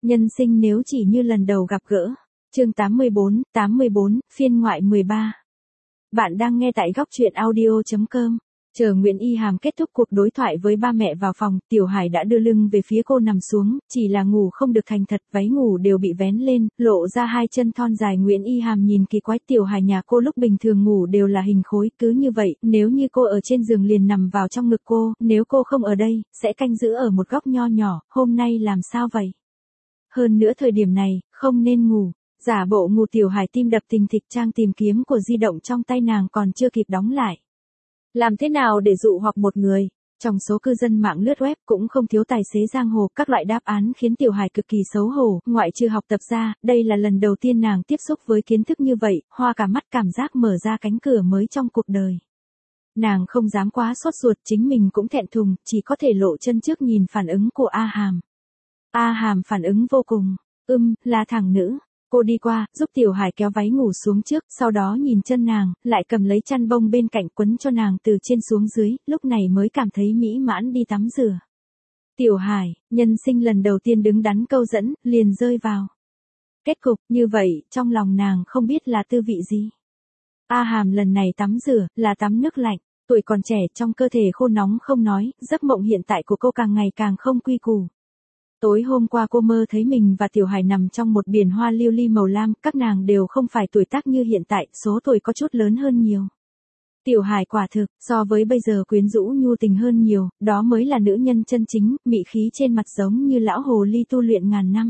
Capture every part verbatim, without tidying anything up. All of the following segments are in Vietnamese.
Nhân sinh nếu chỉ như lần đầu gặp gỡ. Chương tám mươi bốn, tám mươi bốn, phiên ngoại mười ba. Bạn đang nghe tại góc truyện audio chấm com. Chờ Nguyễn Y Hàm kết thúc cuộc đối thoại với ba mẹ vào phòng, Tiểu Hải đã đưa lưng về phía cô nằm xuống, chỉ là ngủ không được thành thật, váy ngủ đều bị vén lên, lộ ra hai chân thon dài. Nguyễn Y Hàm nhìn kỳ quái, Tiểu Hải nhà cô lúc bình thường ngủ đều là hình khối, cứ như vậy, nếu như cô ở trên giường liền nằm vào trong ngực cô, nếu cô không ở đây, sẽ canh giữ ở một góc nho nhỏ, hôm nay làm sao vậy? Hơn nữa thời điểm này, không nên ngủ. Giả bộ ngủ, Tiểu Hải tim đập thình thịch, trang tìm kiếm của di động trong tay nàng còn chưa kịp đóng lại. Làm thế nào để dụ hoặc một người? Trong số cư dân mạng lướt web cũng không thiếu tài xế giang hồ, các loại đáp án khiến Tiểu Hải cực kỳ xấu hổ, ngoại trừ học tập ra, đây là lần đầu tiên nàng tiếp xúc với kiến thức như vậy, hoa cả mắt, cảm giác mở ra cánh cửa mới trong cuộc đời. Nàng không dám quá sốt ruột, chính mình cũng thẹn thùng, chỉ có thể lộ chân trước nhìn phản ứng của A Hàm. A Hàm phản ứng vô cùng, ưm, là thằng nữ. Cô đi qua, giúp Tiểu Hải kéo váy ngủ xuống trước, sau đó nhìn chân nàng, lại cầm lấy chăn bông bên cạnh quấn cho nàng từ trên xuống dưới, lúc này mới cảm thấy mỹ mãn đi tắm rửa. Tiểu Hải, nhân sinh lần đầu tiên đứng đắn câu dẫn, liền rơi vào. Kết cục, như vậy, trong lòng nàng không biết là tư vị gì. A Hàm lần này tắm rửa, là tắm nước lạnh, tuổi còn trẻ trong cơ thể khô nóng không nói, giấc mộng hiện tại của cô càng ngày càng không quy củ. Tối hôm qua cô mơ thấy mình và Tiểu Hải nằm trong một biển hoa lưu ly màu lam, các nàng đều không phải tuổi tác như hiện tại, số tuổi có chút lớn hơn nhiều. Tiểu Hải quả thực, so với bây giờ quyến rũ nhu tình hơn nhiều, đó mới là nữ nhân chân chính, mị khí trên mặt giống như lão hồ ly tu luyện ngàn năm.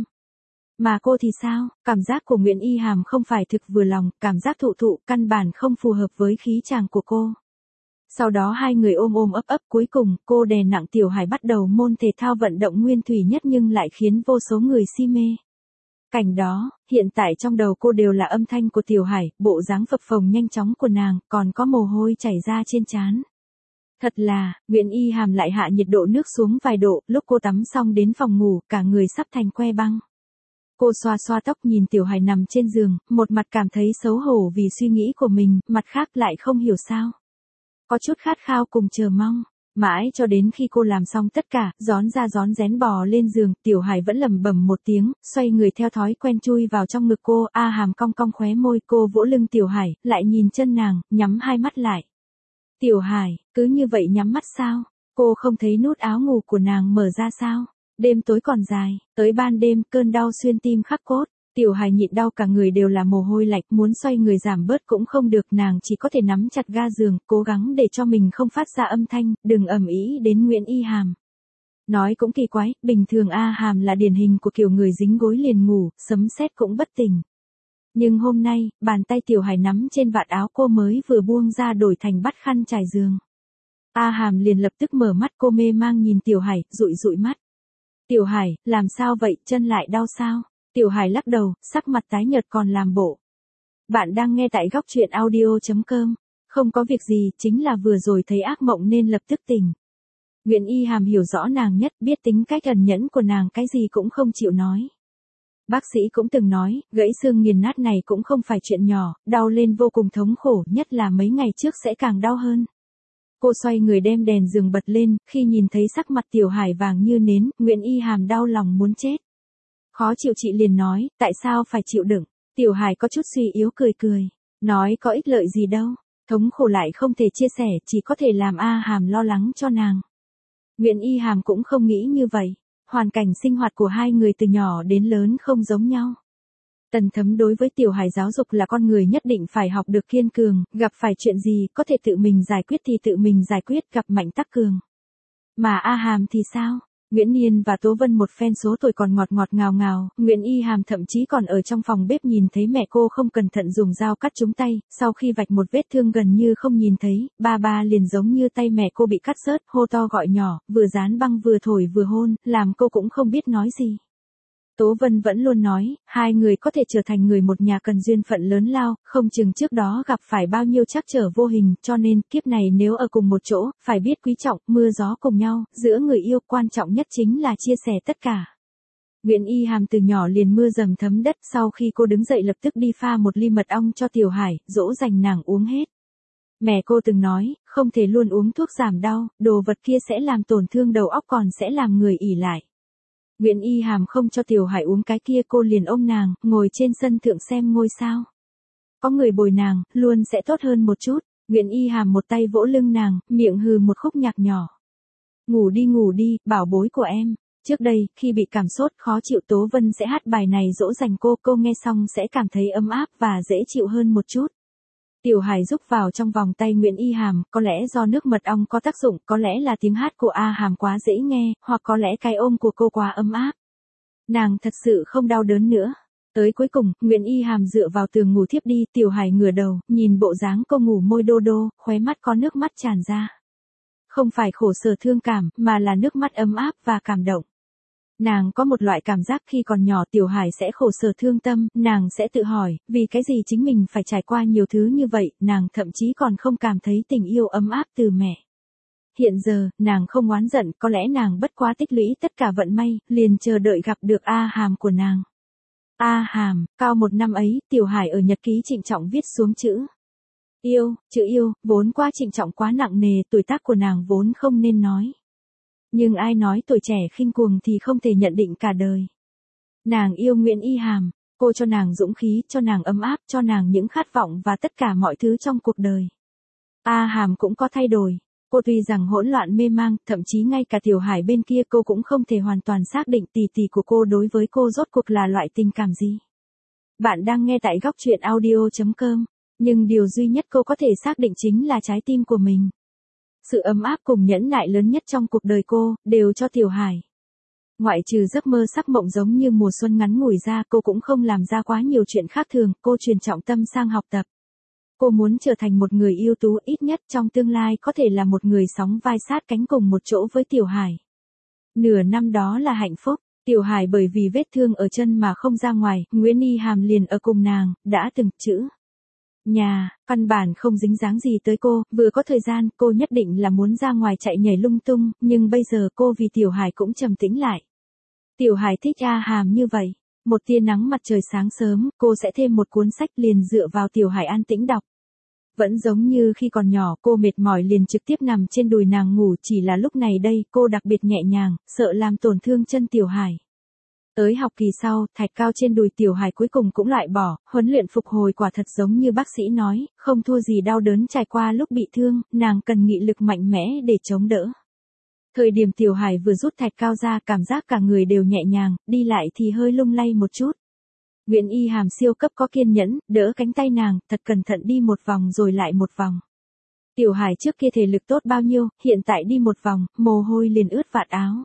Mà cô thì sao, cảm giác của Nguyễn Y Hàm không phải thực vừa lòng, cảm giác thụ thụ, căn bản không phù hợp với khí chàng của cô. Sau đó hai người ôm ôm ấp ấp, cuối cùng, cô đè nặng Tiểu Hải bắt đầu môn thể thao vận động nguyên thủy nhất nhưng lại khiến vô số người si mê. Cảnh đó, hiện tại trong đầu cô đều là âm thanh của Tiểu Hải, bộ dáng phập phồng nhanh chóng của nàng, còn có mồ hôi chảy ra trên trán. Thật là, Nguyễn Y Hàm lại hạ nhiệt độ nước xuống vài độ, lúc cô tắm xong đến phòng ngủ, cả người sắp thành que băng. Cô xoa xoa tóc nhìn Tiểu Hải nằm trên giường, một mặt cảm thấy xấu hổ vì suy nghĩ của mình, mặt khác lại không hiểu sao. Có chút khát khao cùng chờ mong, mãi cho đến khi cô làm xong tất cả, rón ra rón rén bò lên giường, Tiểu Hải vẫn lẩm bẩm một tiếng, xoay người theo thói quen chui vào trong ngực cô. A Hàm cong cong khóe môi, cô vỗ lưng Tiểu Hải, lại nhìn chân nàng, nhắm hai mắt lại. Tiểu Hải, cứ như vậy nhắm mắt sao? Cô không thấy nút áo ngủ của nàng mở ra sao? Đêm tối còn dài, tới ban đêm, cơn đau xuyên tim khắc cốt. Tiểu Hải nhịn đau cả người đều là mồ hôi lạnh, muốn xoay người giảm bớt cũng không được, nàng chỉ có thể nắm chặt ga giường, cố gắng để cho mình không phát ra âm thanh, đừng ầm ĩ đến Nguyễn Y Hàm. Nói cũng kỳ quái, bình thường A Hàm là điển hình của kiểu người dính gối liền ngủ, sấm sét cũng bất tỉnh. Nhưng hôm nay, bàn tay Tiểu Hải nắm trên vạt áo cô mới vừa buông ra đổi thành bắt khăn trải giường. A Hàm liền lập tức mở mắt, cô mê mang nhìn Tiểu Hải, dụi dụi mắt. Tiểu Hải, làm sao vậy, chân lại đau sao? Tiểu Hải lắc đầu, sắc mặt tái nhợt còn làm bộ. Bạn đang nghe tại góc truyện audio chấm com. Không có việc gì, chính là vừa rồi thấy ác mộng nên lập tức tỉnh. Nguyễn Y Hàm hiểu rõ nàng nhất, biết tính cách ẩn nhẫn của nàng, cái gì cũng không chịu nói. Bác sĩ cũng từng nói, gãy xương nghiền nát này cũng không phải chuyện nhỏ, đau lên vô cùng thống khổ, nhất là mấy ngày trước sẽ càng đau hơn. Cô xoay người đem đèn giường bật lên, khi nhìn thấy sắc mặt Tiểu Hải vàng như nến, Nguyễn Y Hàm đau lòng muốn chết. Khó chịu, chị liền nói, tại sao phải chịu đựng? Tiểu Hải có chút suy yếu cười cười, nói có ích lợi gì đâu, thống khổ lại không thể chia sẻ, chỉ có thể làm A Hàm lo lắng cho nàng. Nguyễn Y Hàm cũng không nghĩ như vậy, hoàn cảnh sinh hoạt của hai người từ nhỏ đến lớn không giống nhau. Tần Thấm đối với Tiểu Hải giáo dục là con người nhất định phải học được kiên cường, gặp phải chuyện gì có thể tự mình giải quyết thì tự mình giải quyết, gặp mạnh tắc cường. Mà A Hàm thì sao? Nguyễn Niên và Tố Vân một phen số tuổi còn ngọt ngọt ngào ngào, Nguyễn Y Hàm thậm chí còn ở trong phòng bếp nhìn thấy mẹ cô không cẩn thận dùng dao cắt trúng tay, sau khi vạch một vết thương gần như không nhìn thấy, ba ba liền giống như tay mẹ cô bị cắt rớt, hô to gọi nhỏ, vừa dán băng vừa thổi vừa hôn, làm cô cũng không biết nói gì. Tố Vân vẫn luôn nói, hai người có thể trở thành người một nhà cần duyên phận lớn lao, không chừng trước đó gặp phải bao nhiêu trắc trở vô hình, cho nên, kiếp này nếu ở cùng một chỗ, phải biết quý trọng, mưa gió cùng nhau, giữa người yêu quan trọng nhất chính là chia sẻ tất cả. Nguyễn Y Hàm từ nhỏ liền mưa dầm thấm đất, sau khi cô đứng dậy lập tức đi pha một ly mật ong cho Tiểu Hải, dỗ dành nàng uống hết. Mẹ cô từng nói, không thể luôn uống thuốc giảm đau, đồ vật kia sẽ làm tổn thương đầu óc còn sẽ làm người ỷ lại. Nguyễn Y Hàm không cho Tiểu Hải uống cái kia, cô liền ôm nàng, ngồi trên sân thượng xem ngôi sao. Có người bồi nàng, luôn sẽ tốt hơn một chút. Nguyễn Y Hàm một tay vỗ lưng nàng, miệng hừ một khúc nhạc nhỏ. Ngủ đi ngủ đi, bảo bối của em. Trước đây, khi bị cảm sốt khó chịu Tố Vân sẽ hát bài này dỗ dành cô, cô nghe xong sẽ cảm thấy ấm áp và dễ chịu hơn một chút. Tiểu Hải rúc vào trong vòng tay Nguyễn Y Hàm, có lẽ do nước mật ong có tác dụng, có lẽ là tiếng hát của A Hàm quá dễ nghe, hoặc có lẽ cái ôm của cô quá ấm áp. Nàng thật sự không đau đớn nữa. Tới cuối cùng, Nguyễn Y Hàm dựa vào tường ngủ thiếp đi, Tiểu Hải ngửa đầu, nhìn bộ dáng cô ngủ môi đô đô, khóe mắt có nước mắt tràn ra. Không phải khổ sở thương cảm, mà là nước mắt ấm áp và cảm động. Nàng có một loại cảm giác khi còn nhỏ Tiểu Hải sẽ khổ sở thương tâm, nàng sẽ tự hỏi, vì cái gì chính mình phải trải qua nhiều thứ như vậy, nàng thậm chí còn không cảm thấy tình yêu ấm áp từ mẹ. Hiện giờ, nàng không oán giận, có lẽ nàng bất quá tích lũy tất cả vận may, liền chờ đợi gặp được A Hàm của nàng. A Hàm, cao một năm ấy, Tiểu Hải ở nhật ký trịnh trọng viết xuống chữ. Yêu, chữ yêu, vốn quá trịnh trọng quá nặng nề, tuổi tác của nàng vốn không nên nói. Nhưng ai nói tuổi trẻ khinh cuồng thì không thể nhận định cả đời. Nàng yêu Nguyễn Y Hàm, cô cho nàng dũng khí, cho nàng ấm áp, cho nàng những khát vọng và tất cả mọi thứ trong cuộc đời. A Hàm cũng có thay đổi. Cô tuy rằng hỗn loạn mê mang, thậm chí ngay cả Tiểu Hải bên kia cô cũng không thể hoàn toàn xác định tỷ tỷ của cô đối với cô rốt cuộc là loại tình cảm gì. Bạn đang nghe tại góc truyện audio chấm com, nhưng điều duy nhất cô có thể xác định chính là trái tim của mình. Sự ấm áp cùng nhẫn nại lớn nhất trong cuộc đời cô, đều cho Tiểu Hải. Ngoại trừ giấc mơ sắc mộng giống như mùa xuân ngắn ngủi ra, cô cũng không làm ra quá nhiều chuyện khác thường, cô truyền trọng tâm sang học tập. Cô muốn trở thành một người ưu tú, ít nhất trong tương lai có thể là một người sóng vai sát cánh cùng một chỗ với Tiểu Hải. Nửa năm đó là hạnh phúc, Tiểu Hải bởi vì vết thương ở chân mà không ra ngoài, Nguyễn Y Hàm liền ở cùng nàng, đã từng chữ. Nhà, căn bản không dính dáng gì tới cô, vừa có thời gian, cô nhất định là muốn ra ngoài chạy nhảy lung tung, nhưng bây giờ cô vì Tiểu Hải cũng trầm tĩnh lại. Tiểu Hải thích A Hàm như vậy. Một tia nắng mặt trời sáng sớm, cô sẽ thêm một cuốn sách liền dựa vào Tiểu Hải an tĩnh đọc. Vẫn giống như khi còn nhỏ, cô mệt mỏi liền trực tiếp nằm trên đùi nàng ngủ, chỉ là lúc này đây, cô đặc biệt nhẹ nhàng, sợ làm tổn thương chân Tiểu Hải. Tới học kỳ sau, thạch cao trên đùi Tiểu Hải cuối cùng cũng loại bỏ, huấn luyện phục hồi quả thật giống như bác sĩ nói, không thua gì đau đớn trải qua lúc bị thương, nàng cần nghị lực mạnh mẽ để chống đỡ. Thời điểm Tiểu Hải vừa rút thạch cao ra, cảm giác cả người đều nhẹ nhàng, đi lại thì hơi lung lay một chút. Nguyễn Y Hàm siêu cấp có kiên nhẫn, đỡ cánh tay nàng, thật cẩn thận đi một vòng rồi lại một vòng. Tiểu Hải trước kia thể lực tốt bao nhiêu, hiện tại đi một vòng, mồ hôi liền ướt vạt áo.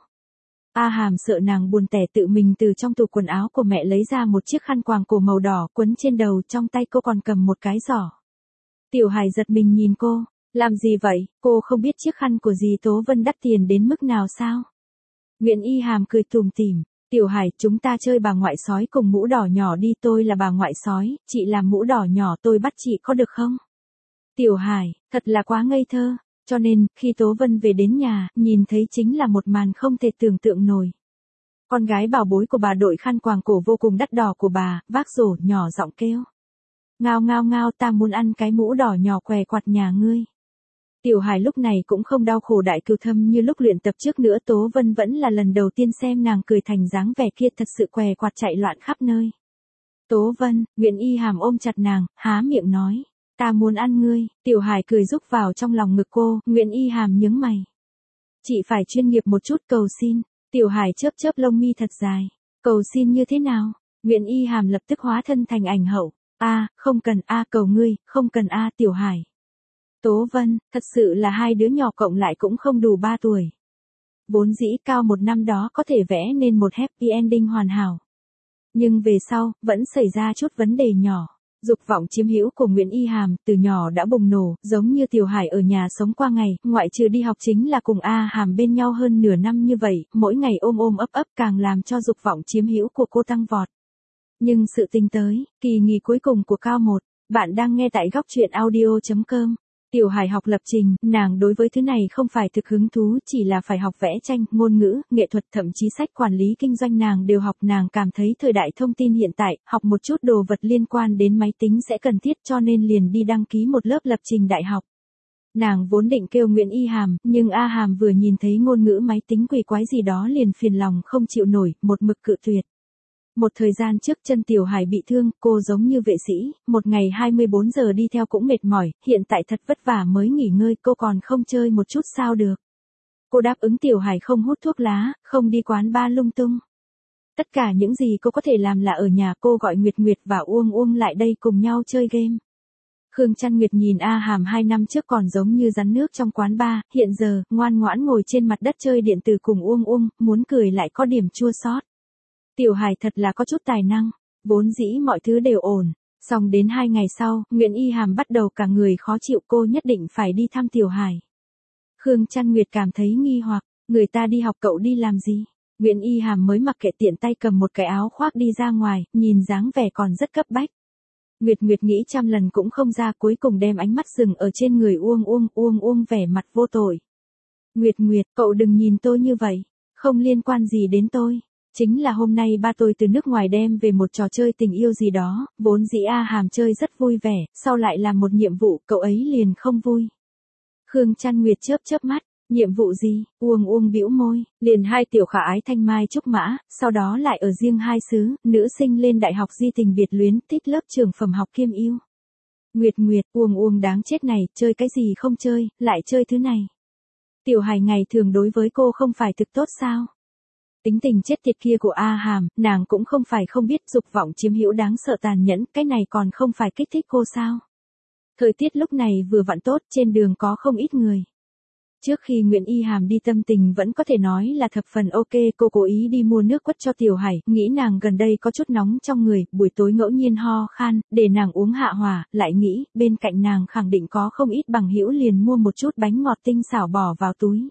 A Hàm sợ nàng buồn tẻ tự mình từ trong tủ quần áo của mẹ lấy ra một chiếc khăn quàng cổ màu đỏ quấn trên đầu, trong tay cô còn cầm một cái giỏ. Tiểu Hải giật mình nhìn cô, làm gì vậy, cô không biết chiếc khăn của dì Tố Vân đắt tiền đến mức nào sao? Nguyễn Y Hàm cười tủm tỉm, Tiểu Hải, chúng ta chơi bà ngoại sói cùng mũ đỏ nhỏ đi, tôi là bà ngoại sói, chị làm mũ đỏ nhỏ, tôi bắt chị có được không? Tiểu Hải, thật là quá ngây thơ. Cho nên, khi Tố Vân về đến nhà, nhìn thấy chính là một màn không thể tưởng tượng nổi. Con gái bảo bối của bà đội khăn quàng cổ vô cùng đắt đỏ của bà, vác rổ nhỏ giọng kêu. Ngao ngao ngao, ta muốn ăn cái mũ đỏ nhỏ què quặt nhà ngươi. Tiểu Hải lúc này cũng không đau khổ đại cừu thâm như lúc luyện tập trước nữa, Tố Vân vẫn là lần đầu tiên xem nàng cười thành dáng vẻ kia, thật sự què quặt chạy loạn khắp nơi. Tố Vân, Nguyễn Y Hàm ôm chặt nàng, há miệng nói. Ta muốn ăn ngươi, Tiểu Hải cười rúc vào trong lòng ngực cô, Nguyễn Y Hàm nhướng mày. Chị phải chuyên nghiệp một chút, cầu xin. Tiểu Hải chớp chớp lông mi thật dài. Cầu xin như thế nào? Nguyễn Y Hàm lập tức hóa thân thành ảnh hậu. A, không cần A, cầu ngươi, không cần A, Tiểu Hải. Tố Vân, thật sự là hai đứa nhỏ cộng lại cũng không đủ ba tuổi. Vốn dĩ cao một năm đó có thể vẽ nên một happy ending hoàn hảo. Nhưng về sau, vẫn xảy ra chút vấn đề nhỏ. Dục vọng chiếm hữu của Nguyễn Y Hàm từ nhỏ đã bùng nổ, giống như Tiểu Hải ở nhà sống qua ngày, ngoại trừ đi học chính là cùng A Hàm bên nhau hơn nửa năm như vậy, mỗi ngày ôm ôm ấp ấp càng làm cho dục vọng chiếm hữu của cô tăng vọt. Nhưng sự tình tới, kỳ nghỉ cuối cùng của cao một, bạn đang nghe tại góc truyện audio chấm com. Tiểu Hải học lập trình, nàng đối với thứ này không phải thực hứng thú, chỉ là phải học vẽ tranh, ngôn ngữ, nghệ thuật, thậm chí sách quản lý kinh doanh nàng đều học. Nàng cảm thấy thời đại thông tin hiện tại, học một chút đồ vật liên quan đến máy tính sẽ cần thiết, cho nên liền đi đăng ký một lớp lập trình đại học. Nàng vốn định kêu Nguyễn Y Hàm, nhưng A Hàm vừa nhìn thấy ngôn ngữ máy tính quỷ quái gì đó liền phiền lòng không chịu nổi, một mực cự tuyệt. Một thời gian trước chân Tiểu Hải bị thương, cô giống như vệ sĩ, một ngày hai mươi bốn giờ đi theo cũng mệt mỏi, hiện tại thật vất vả mới nghỉ ngơi, cô còn không chơi một chút sao được. Cô đáp ứng Tiểu Hải không hút thuốc lá, không đi quán bar lung tung. Tất cả những gì cô có thể làm là ở nhà, cô gọi Nguyệt Nguyệt và Uông Uông lại đây cùng nhau chơi game. Khương Trăn Nguyệt nhìn A Hàm hai năm trước còn giống như rắn nước trong quán bar, hiện giờ, ngoan ngoãn ngồi trên mặt đất chơi điện tử cùng Uông Uông, muốn cười lại có điểm chua xót. Tiểu Hải thật là có chút tài năng, vốn dĩ mọi thứ đều ổn. Xong đến hai ngày sau, Nguyễn Y Hàm bắt đầu cả người khó chịu, cô nhất định phải đi thăm Tiểu Hải. Khương Trăn Nguyệt cảm thấy nghi hoặc, người ta đi học cậu đi làm gì? Nguyễn Y Hàm mới mặc kệ tiện tay cầm một cái áo khoác đi ra ngoài, nhìn dáng vẻ còn rất cấp bách. Nguyệt Nguyệt nghĩ trăm lần cũng không ra, cuối cùng đem ánh mắt dừng ở trên người Uông Uông, Uông Uông vẻ mặt vô tội. Nguyệt Nguyệt, cậu đừng nhìn tôi như vậy, không liên quan gì đến tôi. Chính là hôm nay ba tôi từ nước ngoài đem về một trò chơi tình yêu gì đó, vốn dĩ A Hàm chơi rất vui vẻ, sau lại làm một nhiệm vụ, cậu ấy liền không vui. Khương Trăn Nguyệt chớp chớp mắt, nhiệm vụ gì? Uông Uông bĩu môi, liền hai tiểu khả ái thanh mai trúc mã, sau đó lại ở riêng hai xứ, nữ sinh lên đại học di tình biệt luyến, thích lớp trường phẩm học kiêm yêu. Nguyệt Nguyệt, Uông Uông đáng chết này, chơi cái gì không chơi, lại chơi thứ này. Tiểu Hải ngày thường đối với cô không phải thực tốt sao? Tính tình chết tiệt kia của A Hàm, nàng cũng không phải không biết, dục vọng chiếm hữu đáng sợ tàn nhẫn, cái này còn không phải kích thích cô sao? Thời tiết lúc này vừa vặn tốt, trên đường có không ít người. Trước khi Nguyễn Y Hàm đi tâm tình vẫn có thể nói là thập phần ok, cô cố ý đi mua nước quất cho Tiểu Hải, nghĩ nàng gần đây có chút nóng trong người, buổi tối ngẫu nhiên ho khan, để nàng uống hạ hòa, lại nghĩ, bên cạnh nàng khẳng định có không ít bằng hữu liền mua một chút bánh ngọt tinh xảo bỏ vào túi.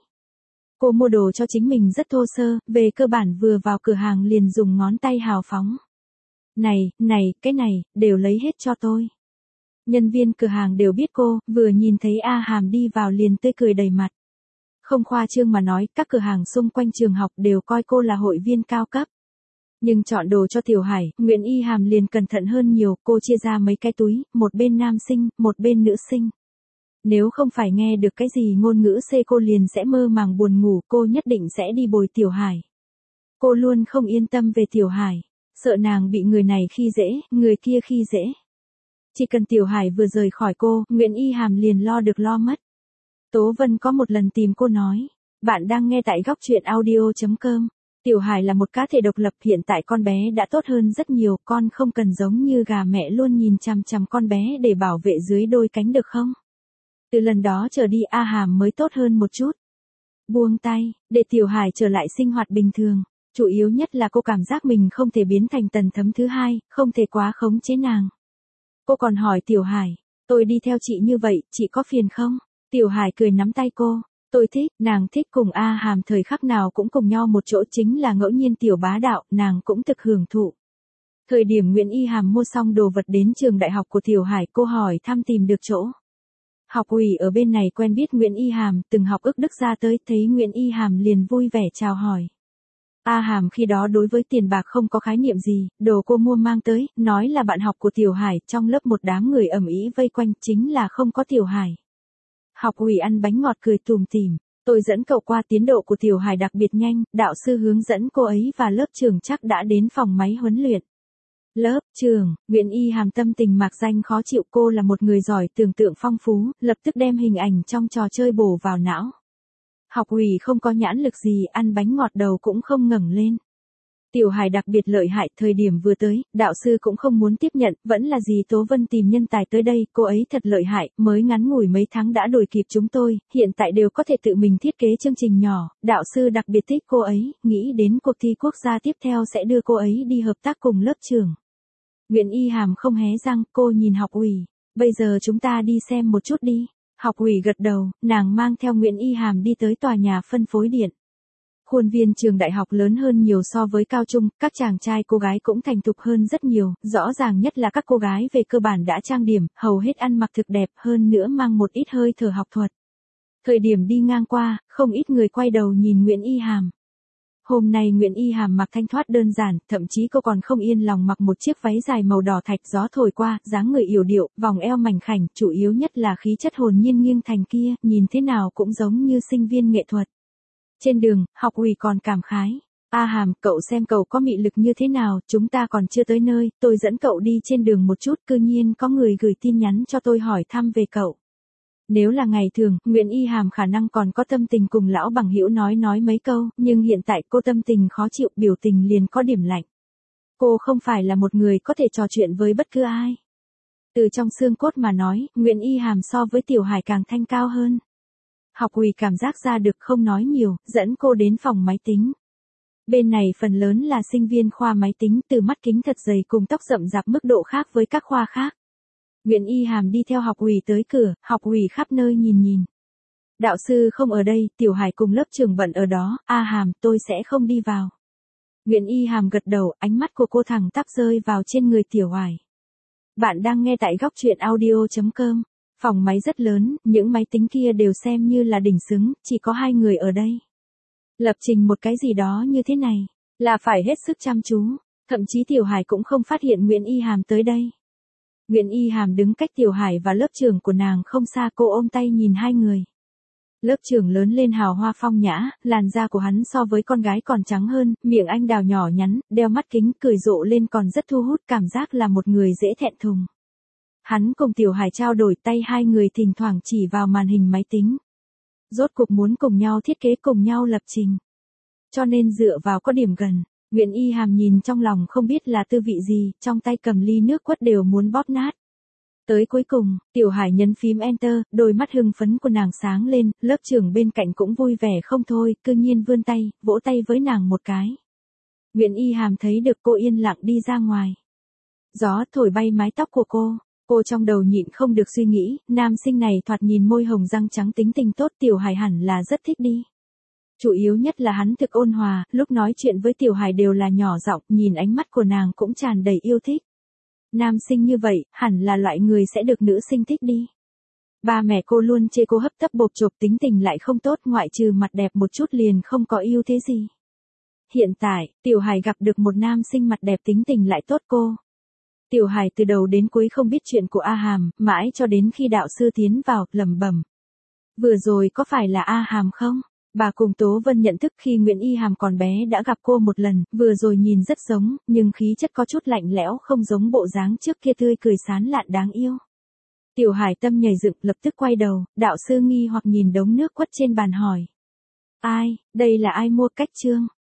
Cô mua đồ cho chính mình rất thô sơ, về cơ bản vừa vào cửa hàng liền dùng ngón tay hào phóng. Này, này, cái này, đều lấy hết cho tôi. Nhân viên cửa hàng đều biết cô, vừa nhìn thấy A Hàm đi vào liền tươi cười đầy mặt. Không khoa trương mà nói, các cửa hàng xung quanh trường học đều coi cô là hội viên cao cấp. Nhưng chọn đồ cho Tiểu Hải, Nguyễn Y Hàm liền cẩn thận hơn nhiều, cô chia ra mấy cái túi, một bên nam sinh, một bên nữ sinh. Nếu không phải nghe được cái gì ngôn ngữ C cô liền sẽ mơ màng buồn ngủ, cô nhất định sẽ đi bồi Tiểu Hải. Cô luôn không yên tâm về Tiểu Hải, sợ nàng bị người này khi dễ, người kia khi dễ. Chỉ cần Tiểu Hải vừa rời khỏi cô, Nguyễn Y Hàm liền lo được lo mất. Tố Vân có một lần tìm cô nói, bạn đang nghe tại góc truyện audio chấm com. Tiểu Hải là một cá thể độc lập, hiện tại con bé đã tốt hơn rất nhiều, con không cần giống như gà mẹ luôn nhìn chằm chằm con bé để bảo vệ dưới đôi cánh được không? Từ lần đó trở đi A Hàm mới tốt hơn một chút. Buông tay, để Tiểu Hải trở lại sinh hoạt bình thường. Chủ yếu nhất là cô cảm giác mình không thể biến thành Tần Thấm thứ hai, không thể quá khống chế nàng. Cô còn hỏi Tiểu Hải, tôi đi theo chị như vậy, chị có phiền không? Tiểu Hải cười nắm tay cô, tôi thích, nàng thích cùng A Hàm thời khắc nào cũng cùng nhau một chỗ, chính là ngẫu nhiên tiểu bá đạo, nàng cũng thực hưởng thụ. Thời điểm Nguyễn Y Hàm mua xong đồ vật đến trường đại học của Tiểu Hải, cô hỏi thăm tìm được chỗ. Học ủy ở bên này quen biết Nguyễn Y Hàm, từng học ức Đức ra tới, thấy Nguyễn Y Hàm liền vui vẻ chào hỏi. A Hàm khi đó đối với tiền bạc không có khái niệm gì, đồ cô mua mang tới, nói là bạn học của Tiểu Hải, trong lớp một đám người ầm ĩ vây quanh, chính là không có Tiểu Hải. Học ủy ăn bánh ngọt cười tùm tìm, tôi dẫn cậu qua, tiến độ của Tiểu Hải đặc biệt nhanh, đạo sư hướng dẫn cô ấy và lớp trưởng chắc đã đến phòng máy huấn luyện. Lớp trường, Nguyễn Y Hàm tâm tình mạc danh khó chịu, cô là một người giỏi tưởng tượng phong phú, lập tức đem hình ảnh trong trò chơi bổ vào não. Học ủy không có nhãn lực gì, ăn bánh ngọt đầu cũng không ngẩng lên. Tiểu Hải đặc biệt lợi hại, thời điểm vừa tới, đạo sư cũng không muốn tiếp nhận, vẫn là dì Tố Vân tìm nhân tài tới đây, cô ấy thật lợi hại, mới ngắn ngủi mấy tháng đã đuổi kịp chúng tôi, hiện tại đều có thể tự mình thiết kế chương trình nhỏ, đạo sư đặc biệt thích cô ấy, nghĩ đến cuộc thi quốc gia tiếp theo sẽ đưa cô ấy đi hợp tác cùng lớp trưởng. Nguyễn Y Hàm không hé răng, cô nhìn học ủy, bây giờ chúng ta đi xem một chút đi. Học ủy gật đầu, nàng mang theo Nguyễn Y Hàm đi tới tòa nhà phân phối điện. Khuôn viên trường đại học lớn hơn nhiều so với cao trung, các chàng trai cô gái cũng thành thục hơn rất nhiều, rõ ràng nhất là các cô gái về cơ bản đã trang điểm, hầu hết ăn mặc thực đẹp, hơn nữa mang một ít hơi thở học thuật. Thời điểm đi ngang qua, không ít người quay đầu nhìn Nguyễn Y Hàm. Hôm nay Nguyễn Y Hàm mặc thanh thoát đơn giản, thậm chí cô còn không yên lòng mặc một chiếc váy dài màu đỏ thạch, gió thổi qua, dáng người yểu điệu, vòng eo mảnh khảnh, chủ yếu nhất là khí chất hồn nhiên nghiêng thành kia, nhìn thế nào cũng giống như sinh viên nghệ thuật. Trên đường, học ủy còn cảm khái. A Hàm, cậu xem cậu có mị lực như thế nào, chúng ta còn chưa tới nơi, tôi dẫn cậu đi trên đường một chút, cư nhiên có người gửi tin nhắn cho tôi hỏi thăm về cậu. Nếu là ngày thường, Nguyễn Y Hàm khả năng còn có tâm tình cùng lão bằng hữu nói nói mấy câu, nhưng hiện tại cô tâm tình khó chịu, biểu tình liền có điểm lạnh. Cô không phải là một người có thể trò chuyện với bất cứ ai. Từ trong xương cốt mà nói, Nguyễn Y Hàm so với Tiểu Hải càng thanh cao hơn. Học ủy cảm giác ra được không nói nhiều, dẫn cô đến phòng máy tính. Bên này phần lớn là sinh viên khoa máy tính, từ mắt kính thật dày cùng tóc rậm rạp mức độ khác với các khoa khác. Nguyễn Y Hàm đi theo học ủy tới cửa, học ủy khắp nơi nhìn nhìn. Đạo sư không ở đây, Tiểu Hải cùng lớp trưởng bận ở đó, A Hàm, tôi sẽ không đi vào. Nguyễn Y Hàm gật đầu, ánh mắt của cô thẳng tắp rơi vào trên người Tiểu Hải. Bạn đang nghe tại góc truyện audio chấm com. Phòng máy rất lớn, những máy tính kia đều xem như là đỉnh xứng, chỉ có hai người ở đây. Lập trình một cái gì đó như thế này, là phải hết sức chăm chú, thậm chí Tiểu Hải cũng không phát hiện Nguyễn Y Hàm tới đây. Nguyễn Y Hàm đứng cách Tiểu Hải và lớp trưởng của nàng không xa, cô ôm tay nhìn hai người. Lớp trưởng lớn lên hào hoa phong nhã, làn da của hắn so với con gái còn trắng hơn, miệng anh đào nhỏ nhắn, đeo mắt kính, cười rộ lên còn rất thu hút, cảm giác là một người dễ thẹn thùng. Hắn cùng Tiểu Hải trao đổi tay, hai người thỉnh thoảng chỉ vào màn hình máy tính. Rốt cuộc muốn cùng nhau thiết kế, cùng nhau lập trình. Cho nên dựa vào có điểm gần, Nguyễn Y Hàm nhìn trong lòng không biết là tư vị gì, trong tay cầm ly nước quất đều muốn bóp nát. Tới cuối cùng, Tiểu Hải nhấn phím Enter, đôi mắt hưng phấn của nàng sáng lên, lớp trưởng bên cạnh cũng vui vẻ không thôi, cư nhiên vươn tay, vỗ tay với nàng một cái. Nguyễn Y Hàm thấy được cô yên lặng đi ra ngoài. Gió thổi bay mái tóc của cô. Cô trong đầu nhịn không được suy nghĩ, nam sinh này thoạt nhìn môi hồng răng trắng, tính tình tốt, Tiểu Hải hẳn là rất thích đi. Chủ yếu nhất là hắn thực ôn hòa, lúc nói chuyện với Tiểu Hải đều là nhỏ giọng, nhìn ánh mắt của nàng cũng tràn đầy yêu thích. Nam sinh như vậy, hẳn là loại người sẽ được nữ sinh thích đi. Ba mẹ cô luôn chê cô hấp tấp bộp chộp, tính tình lại không tốt, ngoại trừ mặt đẹp một chút liền không có ưu thế gì. Hiện tại, Tiểu Hải gặp được một nam sinh mặt đẹp tính tình lại tốt cô. Tiểu Hải từ đầu đến cuối không biết chuyện của A Hàm, mãi cho đến khi đạo sư tiến vào, lẩm bẩm. Vừa rồi có phải là A Hàm không? Bà cùng Tố Vân nhận thức khi Nguyễn Y Hàm còn bé đã gặp cô một lần, vừa rồi nhìn rất giống, nhưng khí chất có chút lạnh lẽo, không giống bộ dáng trước kia tươi cười sán lạn đáng yêu. Tiểu Hải tâm nhảy dựng, lập tức quay đầu, đạo sư nghi hoặc nhìn đống nước quất trên bàn hỏi. Ai, đây là ai mua cách chương?